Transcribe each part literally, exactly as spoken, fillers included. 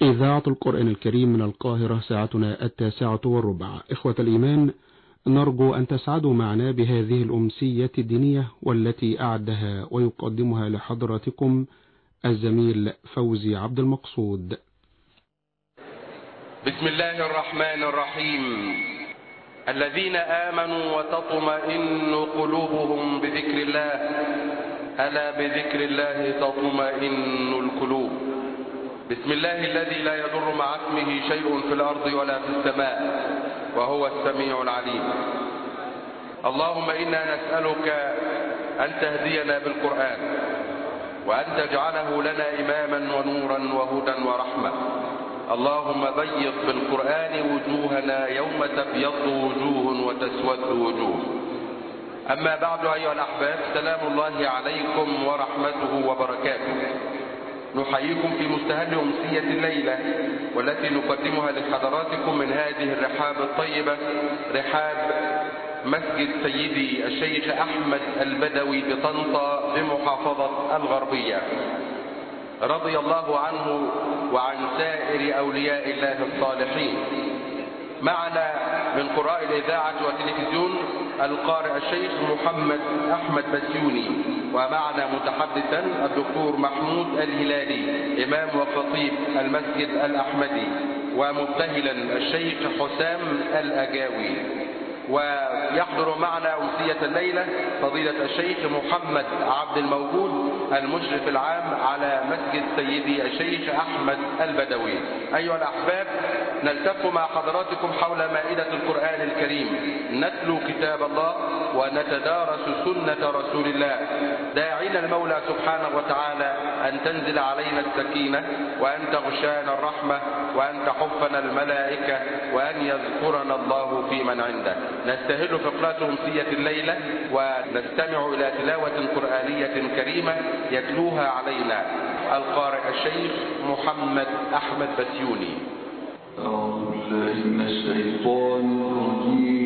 إذاعة القرآن الكريم من القاهرة، ساعتنا التاسعة والربع. إخوة الإيمان، نرجو أن تسعدوا معنا بهذه الأمسية الدينية والتي أعدها ويقدمها لحضراتكم الزميل فوزي عبد المقصود. بسم الله الرحمن الرحيم. الذين آمنوا وتطمئن قلوبهم بذكر الله، ألا بذكر الله تطمئن القلوب. بسم الله الذي لا يضر مع اسمه شيء في الأرض ولا في السماء، وهو السميع العليم. اللهم إنا نسألك أن تهدينا بالقرآن، وأن تجعله لنا إماما ونورا وهدى ورحمة. اللهم بيض بالقرآن وجوهنا يوم تبيض وجوه وتسود وجوه. أما بعد أيها الأحباب، سلام الله عليكم ورحمته وبركاته. نحييكم في مستهل أمسية الليلة، والتي نقدمها لحضراتكم من هذه الرحاب الطيبة، رحاب مسجد سيدي الشيخ أحمد البدوي بطنطا بمحافظة الغربية، رضي الله عنه وعن سائر أولياء الله الصالحين. معنا من قراء الإذاعة والتلفزيون القارئ الشيخ محمد أحمد بسيوني، ومعنا متحدثا الدكتور محمود الهلالي إمام وخطيب المسجد الأحمدي، ومبتهلا الشيخ حسام الأجاوي. ويحضر معنا أمسية الليلة فضيلة الشيخ محمد عبد الموجود المشرف العام على مسجد سيدي الشيخ أحمد البدوي. أيها الأحباب، نلتف مع حضراتكم حول مائدة القرآن الكريم، نتلو كتاب الله ونتدارس سنة رسول الله، داعين المولى سبحانه وتعالى أن تنزل علينا السكينة، وأن تغشانا الرحمة، وأن تحفنا الملائكة، وأن يذكرنا الله في من عنده. نستهل فقرات أمسية الليلة ونستمع إلى تلاوة قرآنية كريمة يتلوها علينا القارئ الشيخ محمد أحمد بسيوني. أعوذ بالله من الشيطان الرجيم.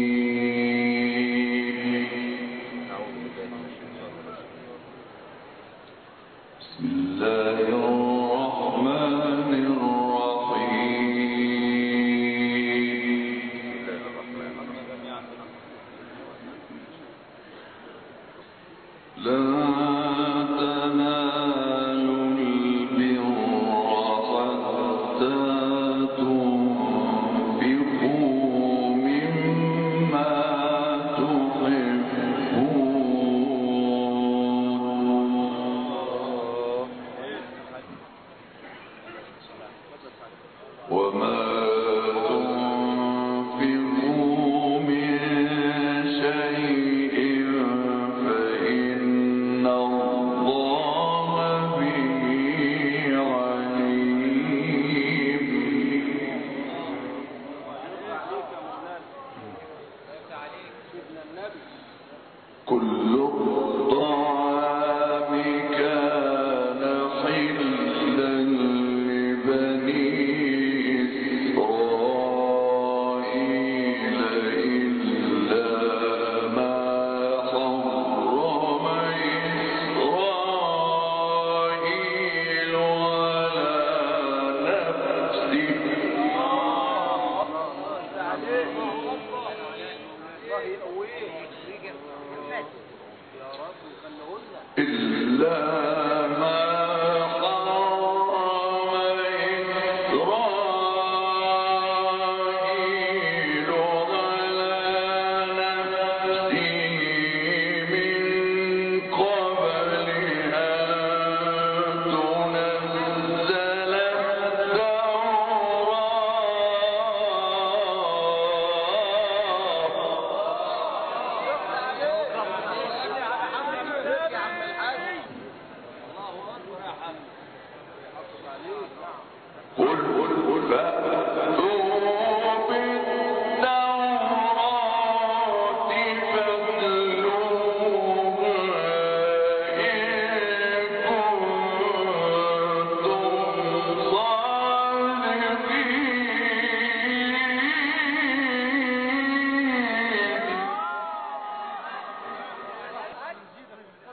بسم الله الرحمن الرحيم. لا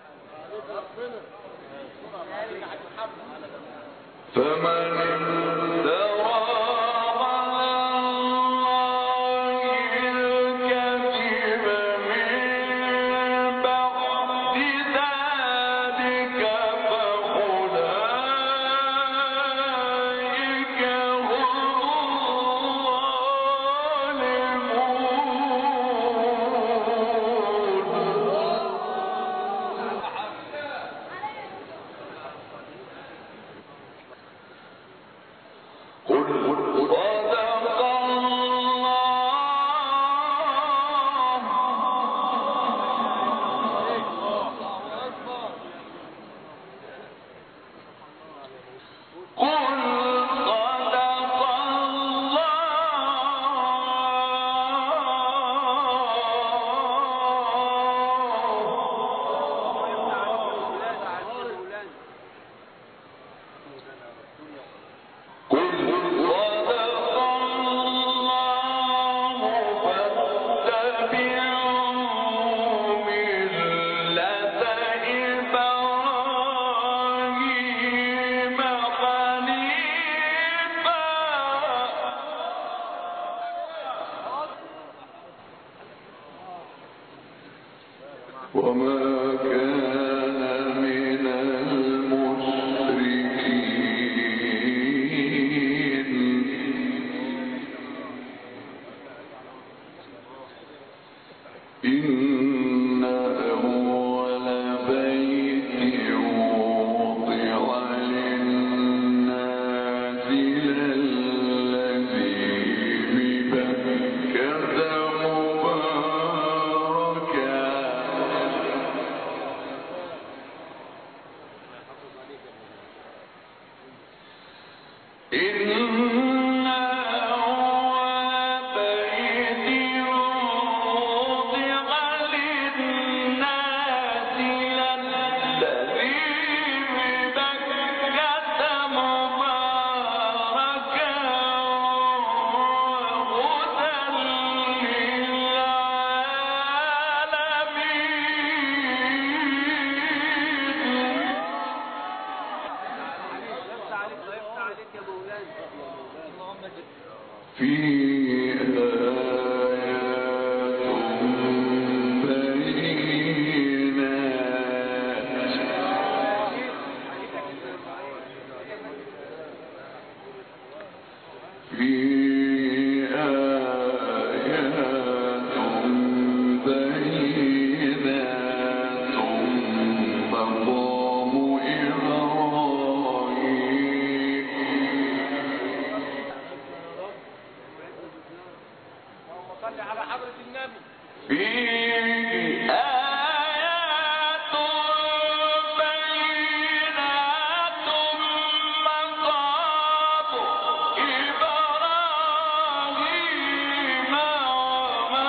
فمن وما كان من المشركين إن أول بيت وضع للناس للذي ببكة مباركا إن أول بيت وضع للناس للذي ببكة مباركا وهدى للعالمين فيه آيات بينات فيه آيات بينات مقام إبراهيم صل على حضرة النبي. فيه آيات بينات مقام إبراهيم ومن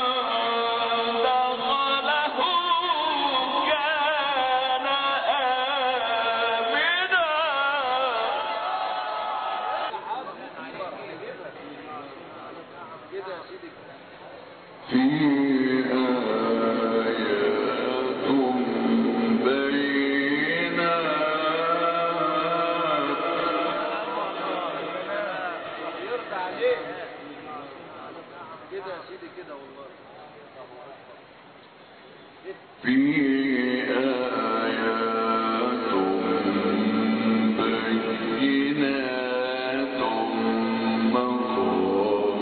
دخله كان آمنا كده يا سيدي. فيه آيات بينات يرضى عليك. كده يا سيدي كده والله. فيه آيات بينات مقام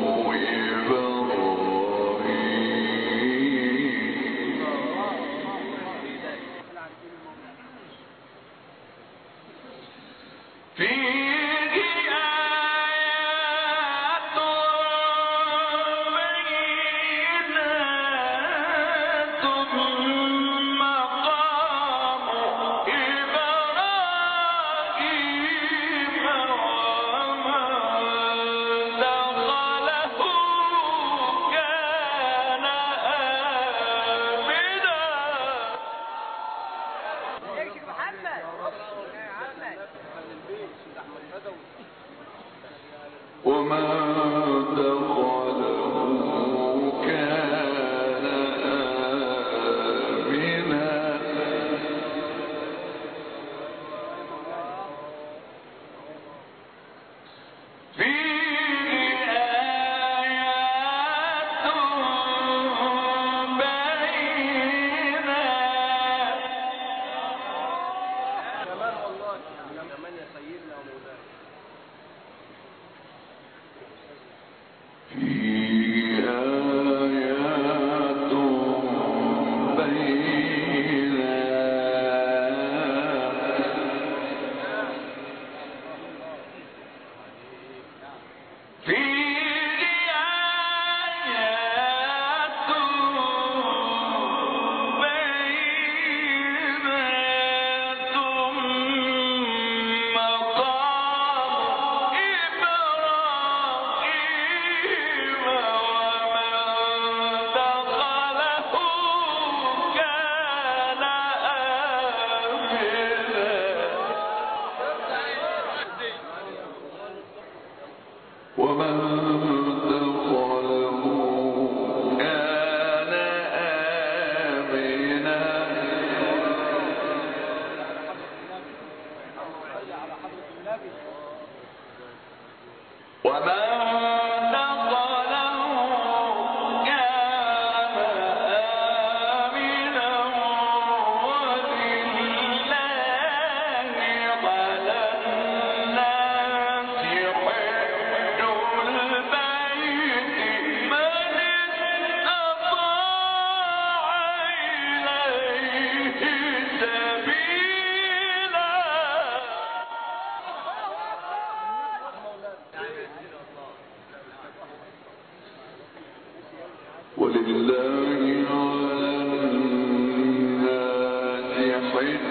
إبراهيم فيه آيات بينات مقام إبراهيم ومن دخله كان آمنا وما دخله كان آمنا فيه آيات بينات كمان والله كمان يا سيدنا ومولانا. فيه آيات بينات فيه آيات بينات مقام ومن دخله كان آمنا ومن ولله على الناس حج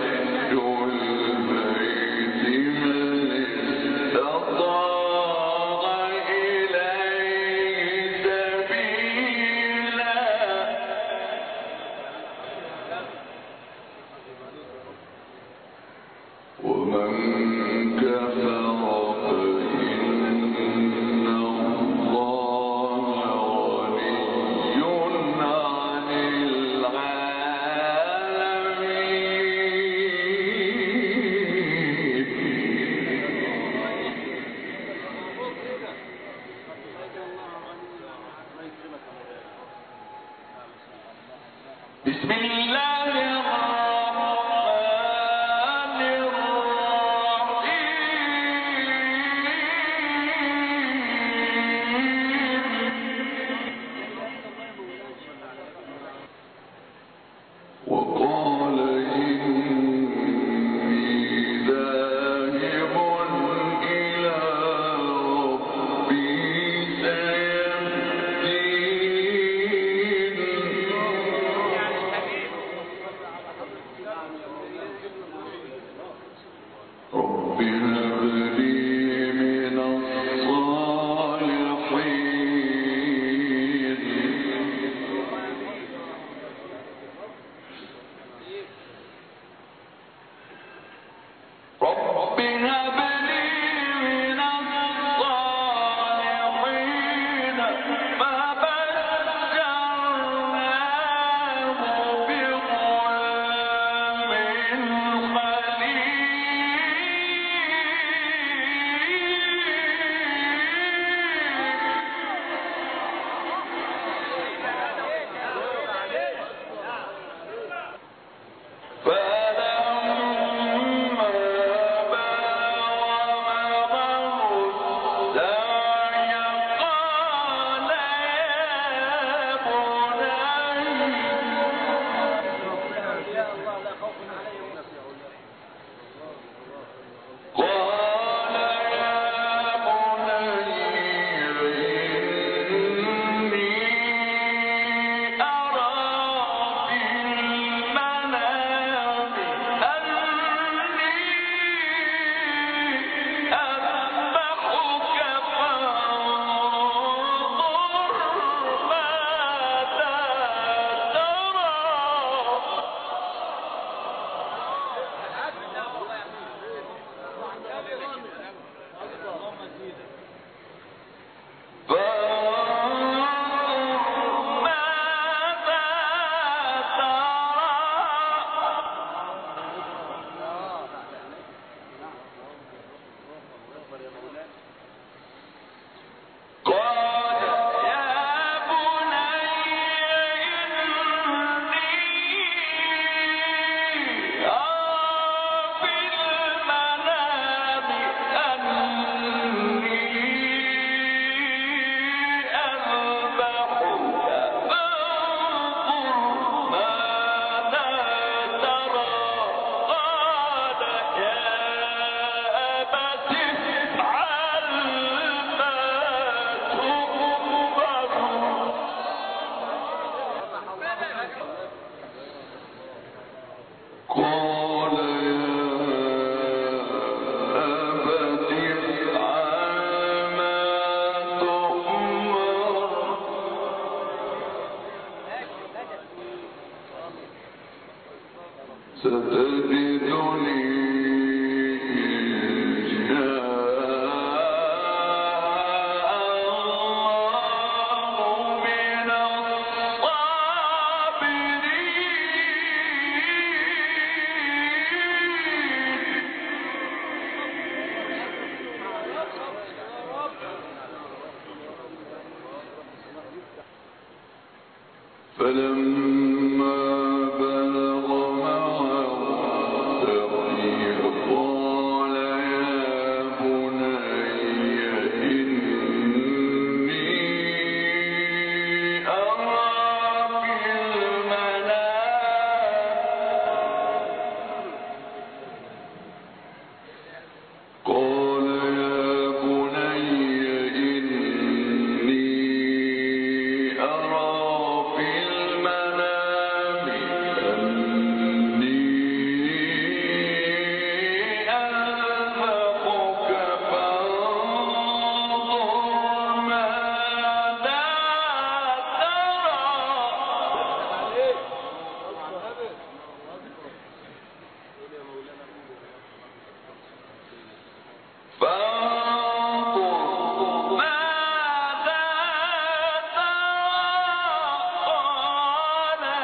البيت من استطاع إليه سبيلا ومن كفر فإن الله غني عن فلما بلغ معه السعي قال يا بني إني أرى في المنام قال يا بني إني أرى في المنام أني أذبحك فانظر ماذا ترى فانظر ماذا ترى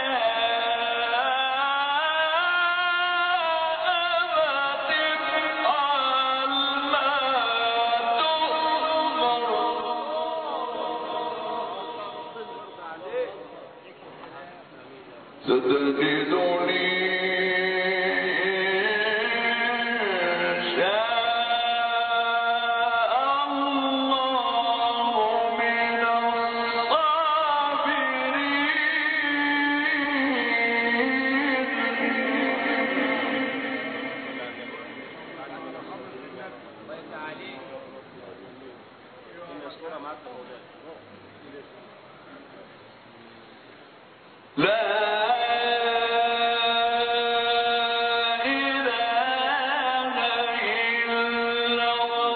ستجدني إن شاء الله من الصابرين لا إله إلا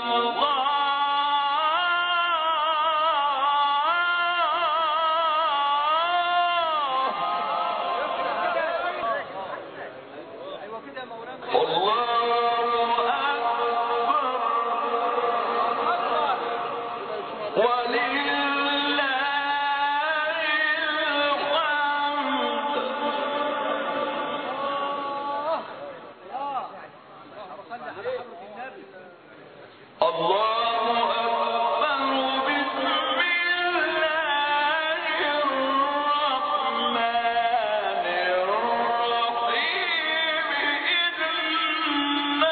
ايوه كده يا مولانا. الله أكبر ولله الحمد صل على حضرة النبي. الله أكبر بسم الله الرحمن الرحيم إنا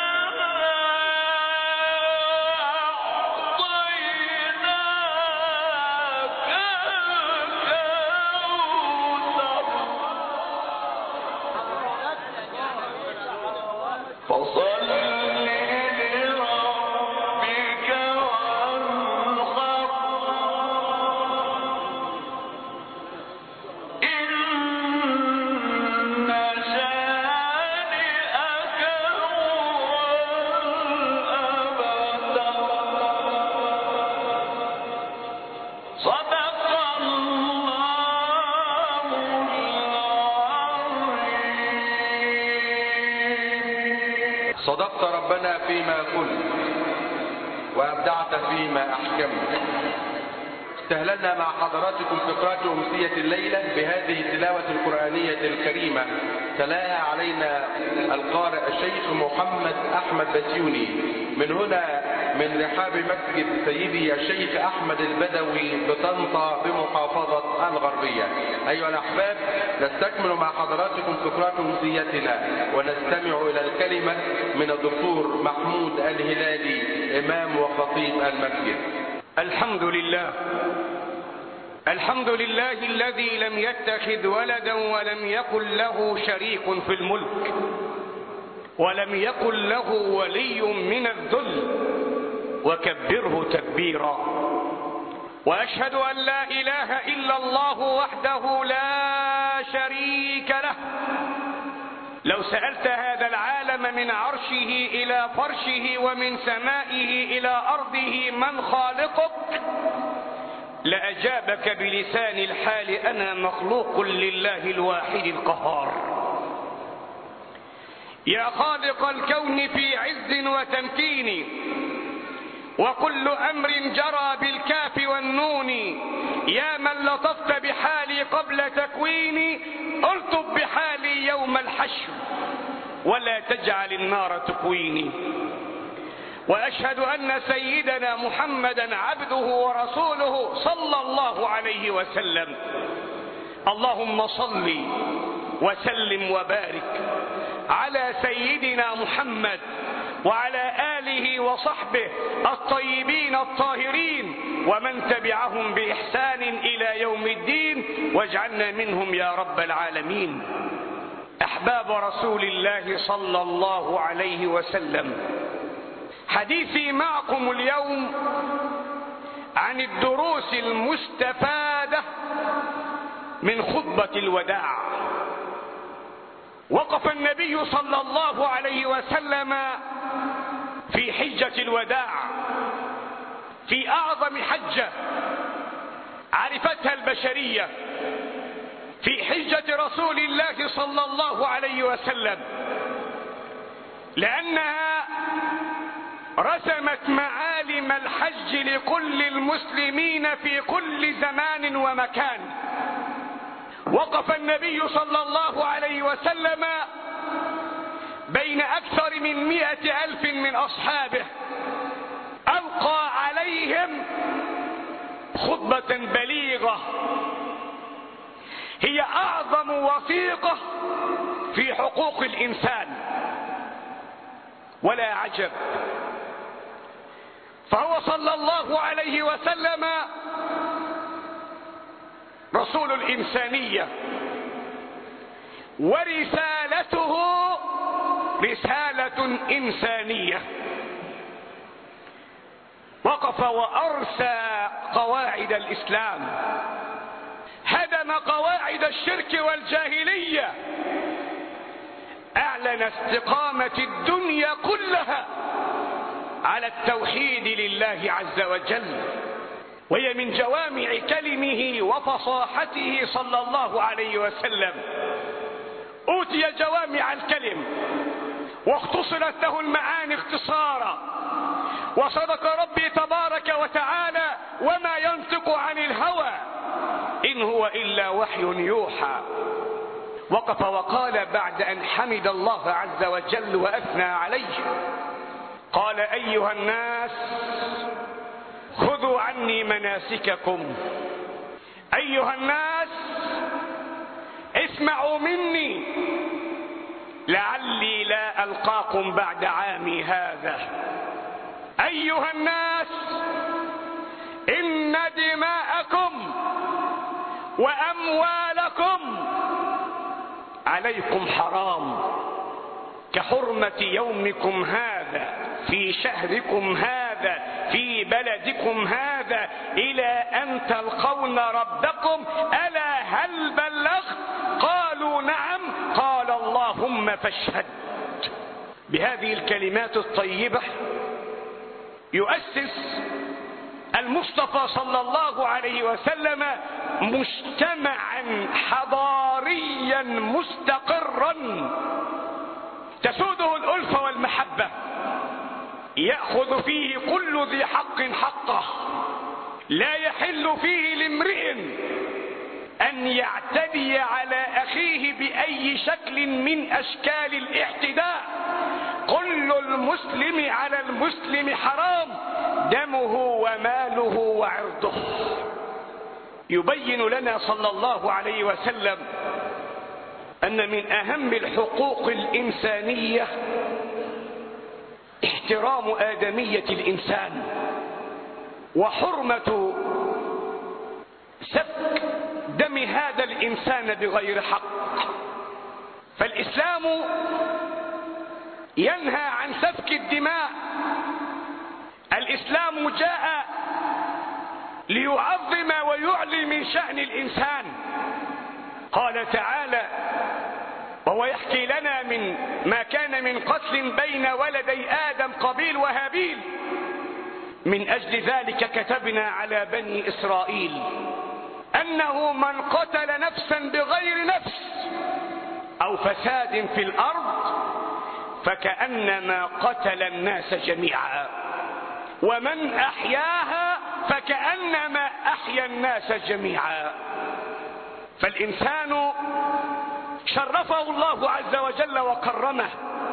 أعطيناك الكوثر فصل لربك وانحر إن شانئك هو الأبتر صدق الله العظيم. صدقت ربنا فيما قلت وأبدعت فيما أحكمت. استهللنا مع حضراتكم فقرات أمسية الليلة بهذه التلاوة القرآنية الكريمة تلاها علينا القارئ الشيخ محمد أحمد بسيوني من هنا من رحاب مسجد سيدي الشيخ أحمد البدوي بطنطا بمحافظة الغربية. أيها الأحباب، نستكمل مع حضراتكم فقرات أمسيتنا ونستمع إلى الكلمة من الدكتور محمود الهلالي إمام وخطيب المسجد. الحمد لله الحمد لله الذي لم يتخذ ولدا ولم يكن له شريك في الملك ولم يكن له ولي من الذل وكبره تكبيرا. وأشهد أن لا إله إلا الله وحده لا شريك له. لو سألت هذا العالم من عرشه إلى فرشه ومن سمائه إلى أرضه من خالقك لأجابك بلسان الحال أنا مخلوق لله الواحد القهار. يا خالق الكون في عز وتمكين وكل أمر جرى بالكاف والنون، يا من لطفت بحالي قبل تكويني الطف بحالي يوم الحشر ولا تجعل النار تكويني. وأشهد أن سيدنا محمدا عبده ورسوله صلى الله عليه وسلم اللهم صل وسلم وبارك على سيدنا محمد وعلى آله وصحبه الطيبين الطاهرين ومن تبعهم بإحسان إلى يوم الدين، واجعلنا منهم يا رب العالمين. أحباب رسول الله صلى الله عليه وسلم، حديثي معكم اليوم عن الدروس المستفادة من خطبة الوداع. وقف النبي صلى الله عليه وسلم في حجة الوداع، في أعظم حجة عرفتها البشرية، في حجة رسول الله صلى الله عليه وسلم، لأنها رسمت معالم الحج لكل المسلمين في كل زمان ومكان. وقف النبي صلى الله عليه وسلم بين أكثر من مئة ألف من أصحابه، ألقى عليهم خطبة بليغة هي أعظم وثيقة في حقوق الإنسان. ولا عجب، فهو صلى الله عليه وسلم رسول الإنسانية، ورسالته رسالة إنسانية. وقف وأرسى قواعد الإسلام، هدم قواعد الشرك والجاهلية، أعلن استقامة الدنيا كلها على التوحيد لله عز وجل. وهي من جوامع كلمه وفصاحته صلى الله عليه وسلم، أوتي جوامع الكلم واختصرت له المعاني اختصارا. وصدق ربي تبارك وتعالى: وما ينطق عن الهوى إن هو إلا وحي يوحى. وقف وقال بعد أن حمد الله عز وجل وأثنى عليه، قال: أيها الناس خذوا عني مناسككم، أيها الناس اسمعوا مني لعلي لا ألقاكم بعد عامي هذا. أيها الناس إن دماءكم وأموالكم عليكم حرام كحرمة يومكم هذا في شهركم هذا في بلدكم هذا إلى أن تلقون ربكم، ألا هل بلغت؟ قالوا نعم. قال: اللهم فاشهد. بهذه الكلمات الطيبة يؤسس المصطفى صلى الله عليه وسلم مجتمعا حضاريا مستقرا تسوده الألفة والمحبة، يأخذ فيه كل ذي حق حقه، لا يحل فيه لامرئ أن يعتدي على أخيه بأي شكل من أشكال الاعتداء. كل المسلم على المسلم حرام، دمه وماله وعرضه. يبين لنا صلى الله عليه وسلم أن من أهم الحقوق الإنسانية احترام آدمية الإنسان وحرمة سفك دم هذا الإنسان بغير حق. فالإسلام ينهى عن سفك الدماء. الإسلام جاء ليعظم ويعلي من شأن الإنسان. قال تعالى وهو يحكي لنا من ما كان من قتل بين ولدي آدم قابيل وهابيل: من أجل ذلك كتبنا على بني إسرائيل أنه من قتل نفسا بغير نفس أو فساد في الأرض فكأنما قتل الناس جميعا، ومن أحياها فكأنما أحيا الناس جميعا. فالإنسان شرفه الله عز وجل وكرمه،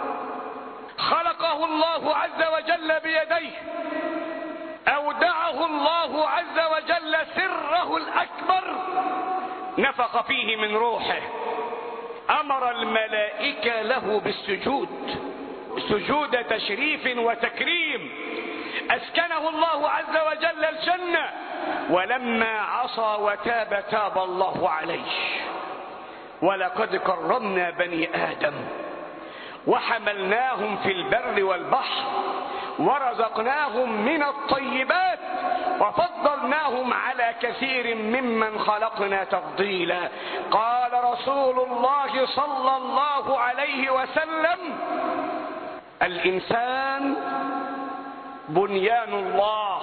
خلقه الله عز وجل بيديه، أودعه الله عز وجل سره الأكبر نفخ فيه من روحه أمر الملائكة له بالسجود، سجود تشريف وتكريم، أسكنه الله عز وجل الجنة، ولما عصى وتاب تاب الله عليه. ولقد كرمنا بني آدم وحملناهم في البر والبحر ورزقناهم من الطيبات وفضلناهم على كثير ممن خلقنا تفضيلا. قال رسول الله صلى الله عليه وسلم: الإنسان بنيان الله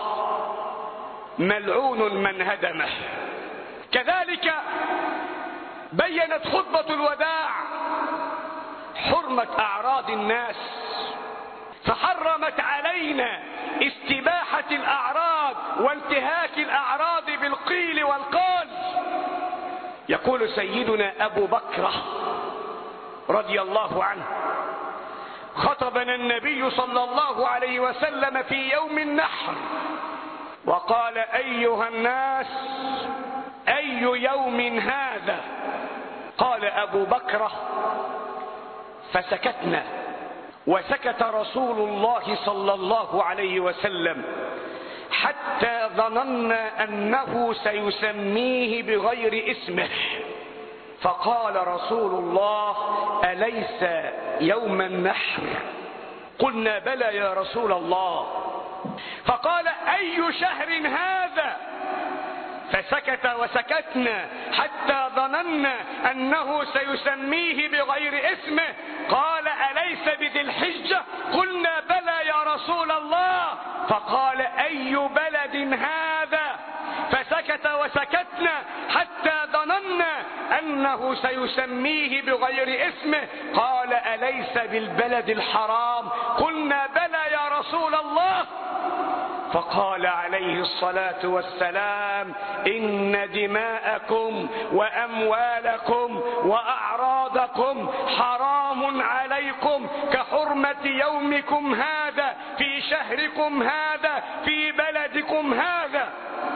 ملعون من هدمه. كذلك بينت خطبة الوداع حرمة أعراض الناس، فحرمت علينا استباحة الأعراض وانتهاك الأعراض بالقيل والقال. يقول سيدنا أبو بكر رضي الله عنه: خطبنا النبي صلى الله عليه وسلم في يوم النحر وقال: أيها الناس، أي يوم هذا؟ قال أبو بكر: فسكتنا، وسكت رسول الله صلى الله عليه وسلم حتى ظننا أنه سيسميه بغير اسمه، فقال رسول الله: أليس يوم النحر؟ قلنا: بلى يا رسول الله. فقال: أي شهر هذا؟ فسكت وسكتنا حتى ظننا أنه سيسميه بغير اسمه، قال: أليس بذي الحجة؟ قلنا: بلى يا رسول الله. فقال: أي بلد هذا؟ فسكت وسكتنا حتى ظننا أنه سيسميه بغير اسمه، قال: أليس بالبلد الحرام؟ قلنا: بلى يا رسول الله. فقال عليه الصلاة والسلام: إن دماءكم وأموالكم وأعراضكم حرام عليكم كحرمة يومكم هذا في شهركم هذا في بلدكم هذا،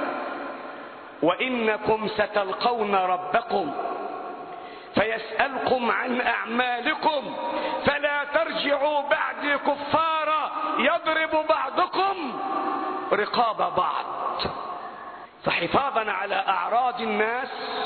وإنكم ستلقون ربكم فيسألكم عن أعمالكم فلا ترجعوا بعد كفارا يضرب بعضكم رقاب بعض. فحفاظا على أعراض الناس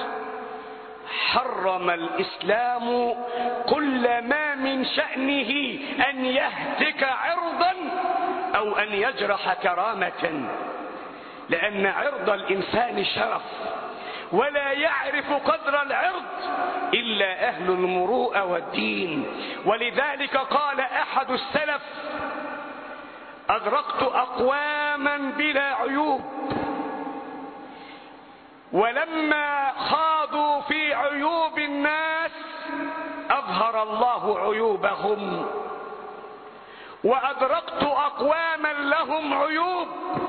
حرم الإسلام كل ما من شأنه أن يهتك عرضا أو أن يجرح كرامة، لأن عرض الإنسان شرف، ولا يعرف قدر العرض إلا أهل المروءة والدين. ولذلك قال أحد السلف: أدركت أقواما بلا عيوب، ولما خاضوا في عيوب الناس أظهر الله عيوبهم، وأدركت أقواما لهم عيوب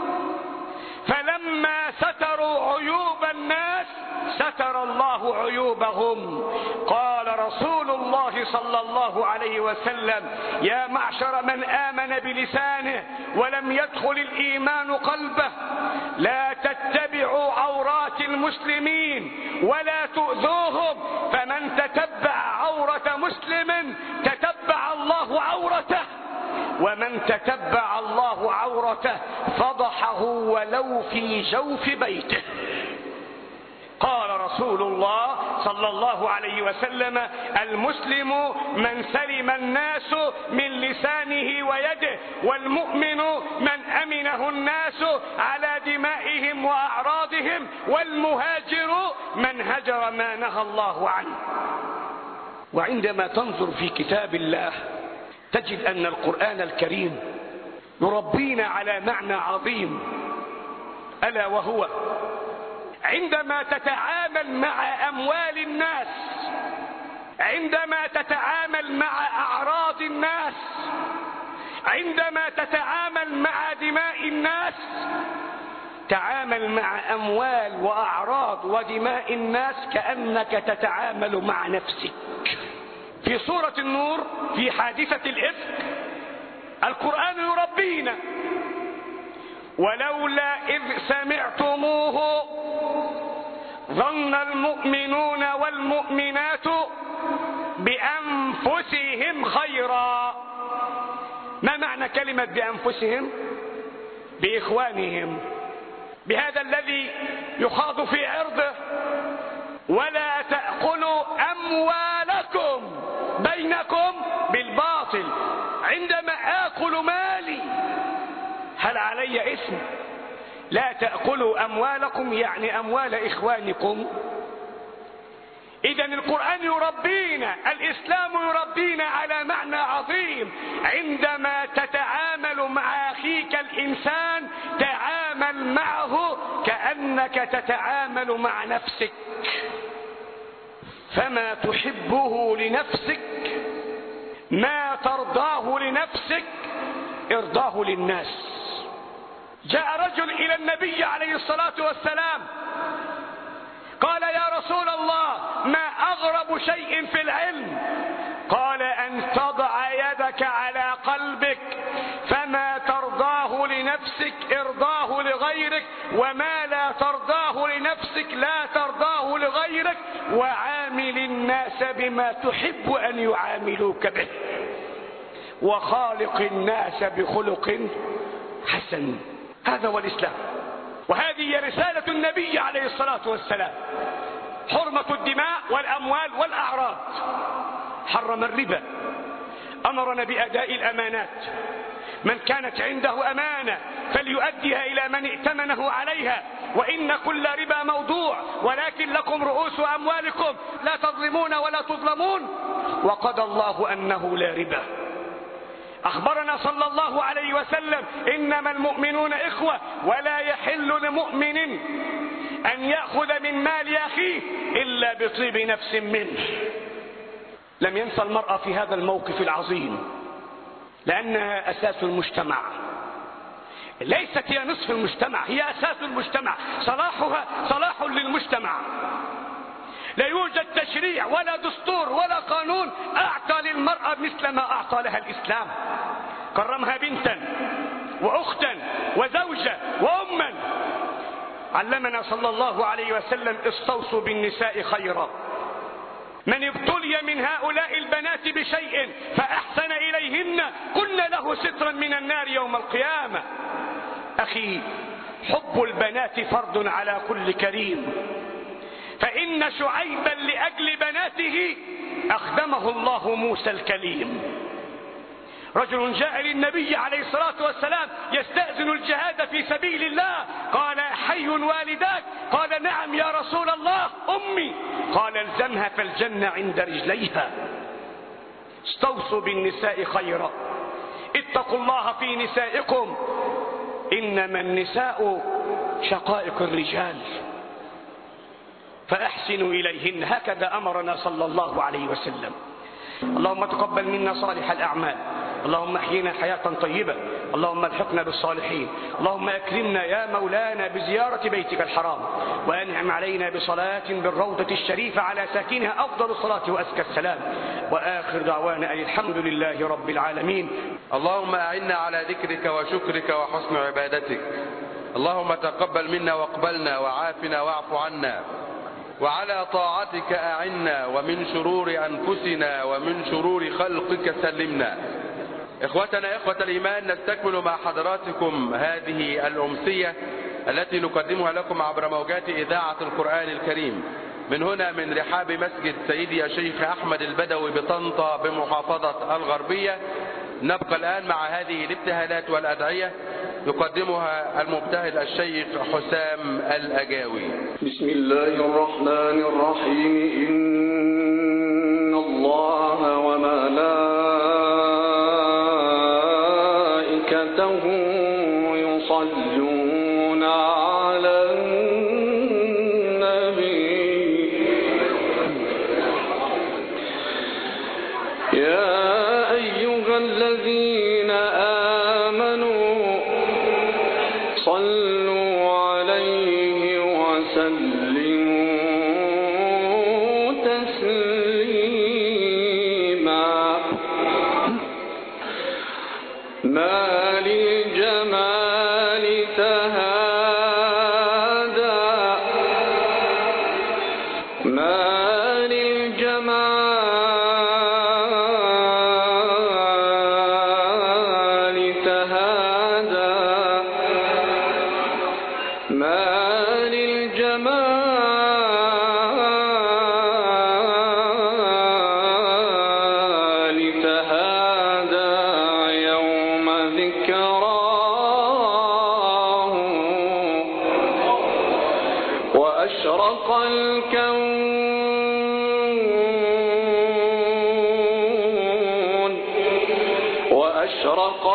فلما ستروا عيوب الناس ستر الله عيوبهم. قال رسول الله صلى الله عليه وسلم: يا معشر من آمن بلسانه ولم يدخل الإيمان قلبه، لا تتبعوا عورات المسلمين ولا تؤذوهم، فمن تتبع عورة مسلم تتبع الله عورته، ومن تتبع الله عورته فضحه ولو في جوف بيته. قال رسول الله صلى الله عليه وسلم: المسلم من سلم الناس من لسانه ويده، والمؤمن من أمنه الناس على دمائهم وأعراضهم، والمهاجر من هجر ما نهى الله عنه. وعندما تنظر في كتاب الله تجد أن القرآن الكريم يربينا على معنى عظيم، ألا وهو عندما تتعامل مع أموال الناس، عندما تتعامل مع أعراض الناس، عندما تتعامل مع دماء الناس، تعامل مع أموال وأعراض ودماء الناس كأنك تتعامل مع نفسك. في سورة النور في حادثة الإفك القرآن يربينا: ولولا إذ سمعتموه ظن المؤمنون والمؤمنات بأنفسهم خيرا. ما معنى كلمة بأنفسهم؟ بإخوانهم، بهذا الذي يخاض في عرضه. ولا تأكلوا أموالكم بينكم بالباطل. عندما آكل مالي هل علي اسم؟ لا تأكلوا أموالكم يعني أموال إخوانكم. إذن القرآن يربينا، الإسلام يربينا على معنى عظيم. عندما تتعامل مع أخيك الإنسان تعامل معه كأنك تتعامل مع نفسك. فما تحبه لنفسك، ما ترضاه لنفسك، ارضاه للناس. جاء رجل إلى النبي عليه الصلاة والسلام قال: يا رسول الله، ما أغرب شيء في العلم؟ قال: أن تضع يدك على قلبك، فما ترضاه لنفسك ارضاه لغيرك، وما لا ترضاه لنفسك لا ترضاه لغيرك، وعامل الناس بما تحب أن يعاملوك به، وخالق الناس بخلق حسن. هذا هو الإسلام، وهذه رسالة النبي عليه الصلاة والسلام. حرمة الدماء والأموال والأعراض. حرم الربا، أمرنا بأداء الأمانات. من كانت عنده أمانة فليؤديها إلى من ائتمنه عليها، وإن كل ربا موضوع، ولكن لكم رؤوس أموالكم لا تظلمون ولا تظلمون، وقضى الله أنه لا ربا. أخبرنا صلى الله عليه وسلم: إنما المؤمنون إخوة، ولا يحل لمؤمن أن يأخذ من مال أخيه إلا بطيب نفس منه. لم ينسى المرأة في هذا الموقف العظيم، لأنها أساس المجتمع، ليست هي نصف المجتمع، هي أساس المجتمع. صلاحها صلاح للمجتمع. لا يوجد تشريع ولا دستور ولا قانون أعطى للمرأة مثل ما أعطى لها الإسلام. كرمها بنتا وأختا وزوجة وأما. علمنا صلى الله عليه وسلم: استوصوا بالنساء خيرا. من ابتلي من هؤلاء البنات بشيء فأحسن إليهن كن له سترا من النار يوم القيامة. أخي، حب البنات فرض على كل كريم، فإن شعيبا لأجل بناته أخدمه الله موسى الكليم. رجل جاء للنبي عليه الصلاة والسلام يستأذن الجهاد في سبيل الله، قال: حي والداك؟ قال: نعم يا رسول الله، أمي. قال: الزمها فالجنة عند رجليها. استوصوا بالنساء خيرا. اتقوا الله في نسائكم، إنما النساء شقائق الرجال، فأحسنوا إليهن. هكذا أمرنا صلى الله عليه وسلم. اللهم تقبل منا صالح الأعمال، اللهم احينا حياة طيبة، اللهم الحقنا بالصالحين، اللهم اكرمنا يا مولانا بزيارة بيتك الحرام، وانعم علينا بصلاة بالروضة الشريفة على ساكنها أفضل الصلاة وأزكى السلام، وآخر دعوانا أن الحمد لله رب العالمين. اللهم أعنا على ذكرك وشكرك وحسن عبادتك. اللهم تقبل منا واقبلنا وعافنا واعف عنا، وعلى طاعتك أعنا، ومن شرور أنفسنا ومن شرور خلقك سلمنا. إخوتنا إخوة الإيمان، نستكمل مع حضراتكم هذه الأمسية التي نقدمها لكم عبر موجات إذاعة القرآن الكريم من هنا من رحاب مسجد سيدي يا شيخ أحمد البدوي بطنطا بمحافظة الغربية. نبقى الآن مع هذه الابتهالات والأدعية يقدمها المبتهل الشيخ حسام الأجاوي. بسم الله الرحمن الرحيم. إن الله وملائكته يصلون على النبي يا أيها الذين آمنوا صلوا عليه وسلموا تسليما. ما للجمال تهادى كمال الجمال تهادى يوم ذكراه وأشرق الكون وأشرق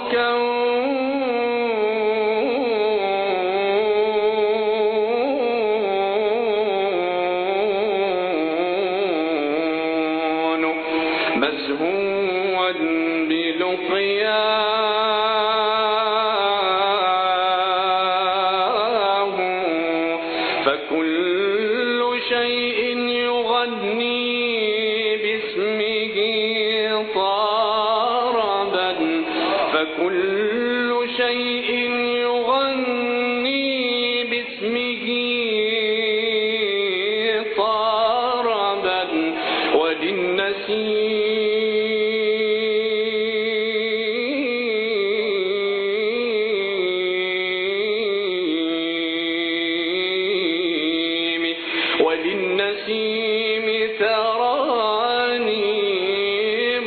الكون مزهوا بلقياه فكل شيء يغني باسمه طربا فكل شيء يغني باسمه طربا وللنسيم وللنسيم ترانيم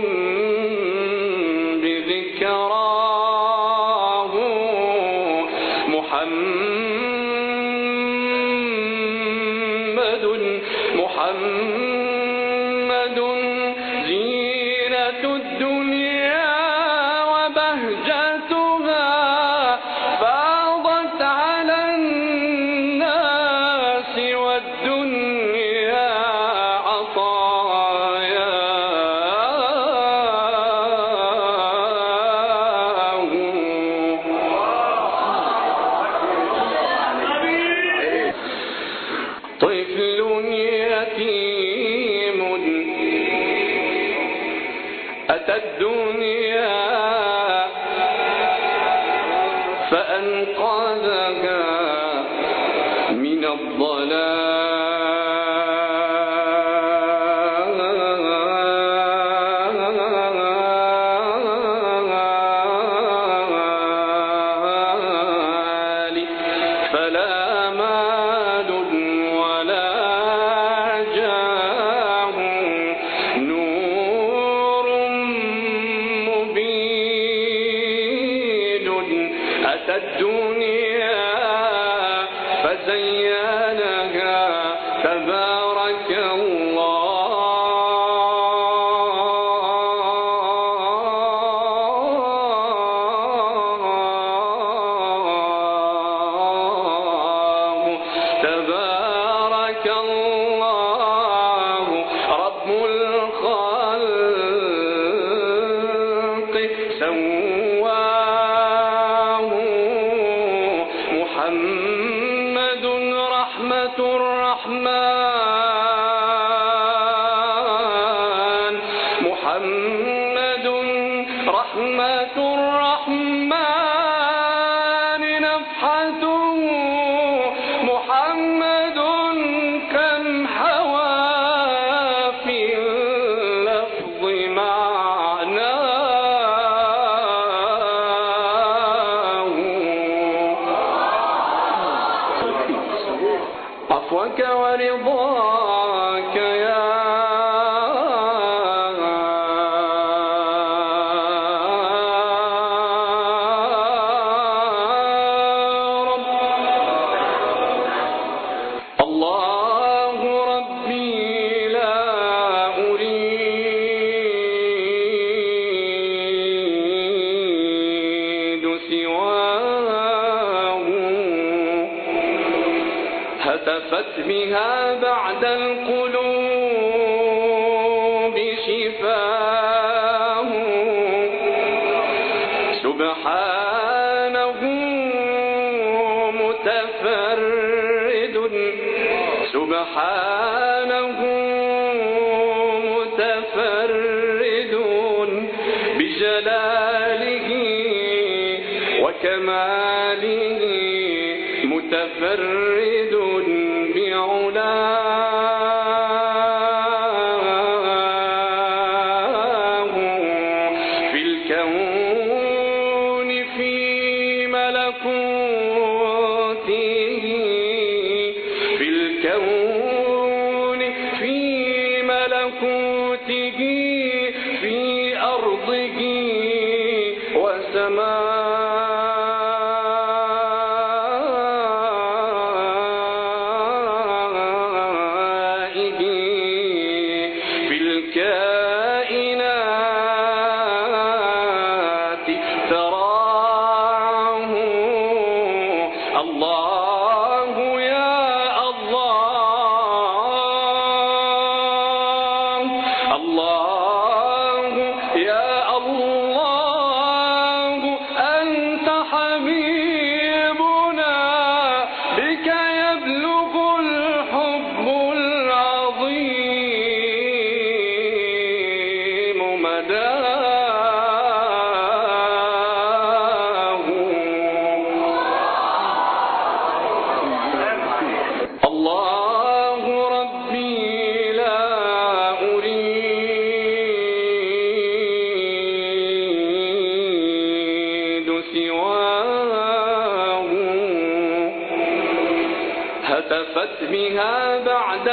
بذكراه محمد محمد زينة الدنيا وبهجتها فاضت على الناس والدنيا عطاياه طفل يتيم أتى الدنيا فأنقذها من الضلال فلا مال ولا جاه نور مبين أتى الدنيا فزينها تبارك الله تبارك الله رب الخلق سواه محمد رحمة الرحمن محمد رحمة الرحمن نفحته محمد كم حوى في اللفظ معناه عفوك ورضاك يا رب الله ربي لا أريد سواه هتفت بها بعد القلوب شفاه سبحانه متفرد سبحانه متفرد بجلاله وكماله متفرد بعلاه في الكون في ملكوته الله يا الله، الله يا الله، أنت حبيبنا، بك يبلغ الحب العظيم مداه. الله ربي لا أريد سواه، هتفت بها بعد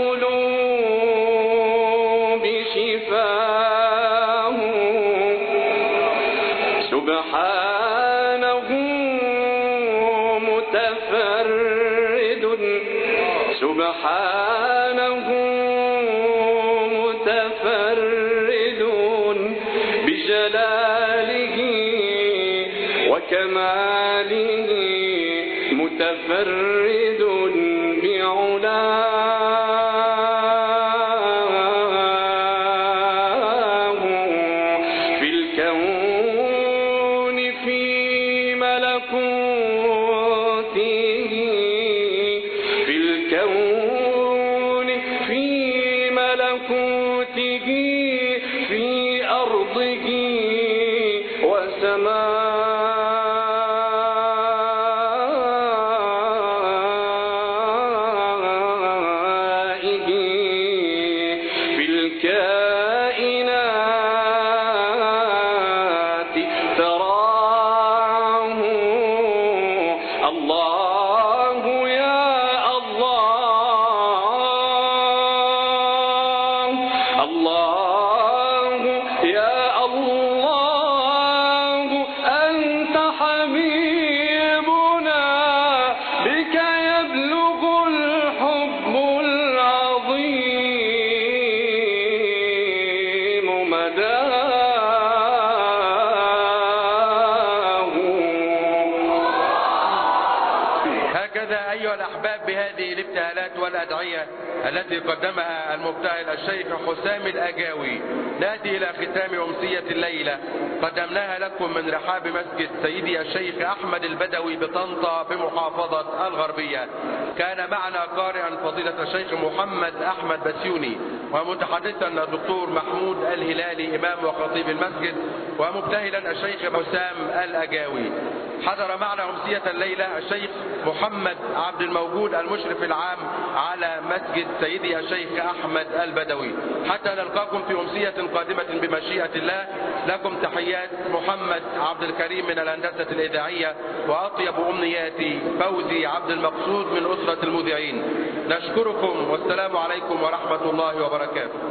القلوب شفاه، سبحانه متفرد، سبحانه متفرد بجلاله وكماله، متفرد بعلاه، في الكون في ملكوته، في الكون في ملكوته، في أرضه وسمائه، في الكائنات تراه. الله يا الله، الله يا الله، أنت حبيبنا، بك يبلغ الحب العظيم مداه. هكذا أيها الأحباب بهذه الابتهالات والأدعية التي قدمها المبتهل الشيخ حسام الأجاوي نأتي إلى ختام أمسية الليلة قدمناها لكم من رحاب مسجد سيدي الشيخ أحمد البدوي بطنطا بمحافظة الغربية. كان معنا قارئا فضيلة الشيخ محمد أحمد بسيوني، ومتحدثا الدكتور محمود الهلالي إمام وخطيب المسجد، ومبتهلا الشيخ حسام الأجاوي. حضر معنا أمسية الليلة الشيخ محمد عبد الموجود المشرف العام على مسجد سيدي الشيخ أحمد البدوي. حتى نلقاكم في أمسية قادمة بمشيئة الله، لكم تحيات محمد عبد الكريم من الهندسة الإذاعية، وأطيب أمنياتي فوزي عبد المقصود من أسرة المذيعين. نشكركم والسلام عليكم ورحمة الله وبركاته.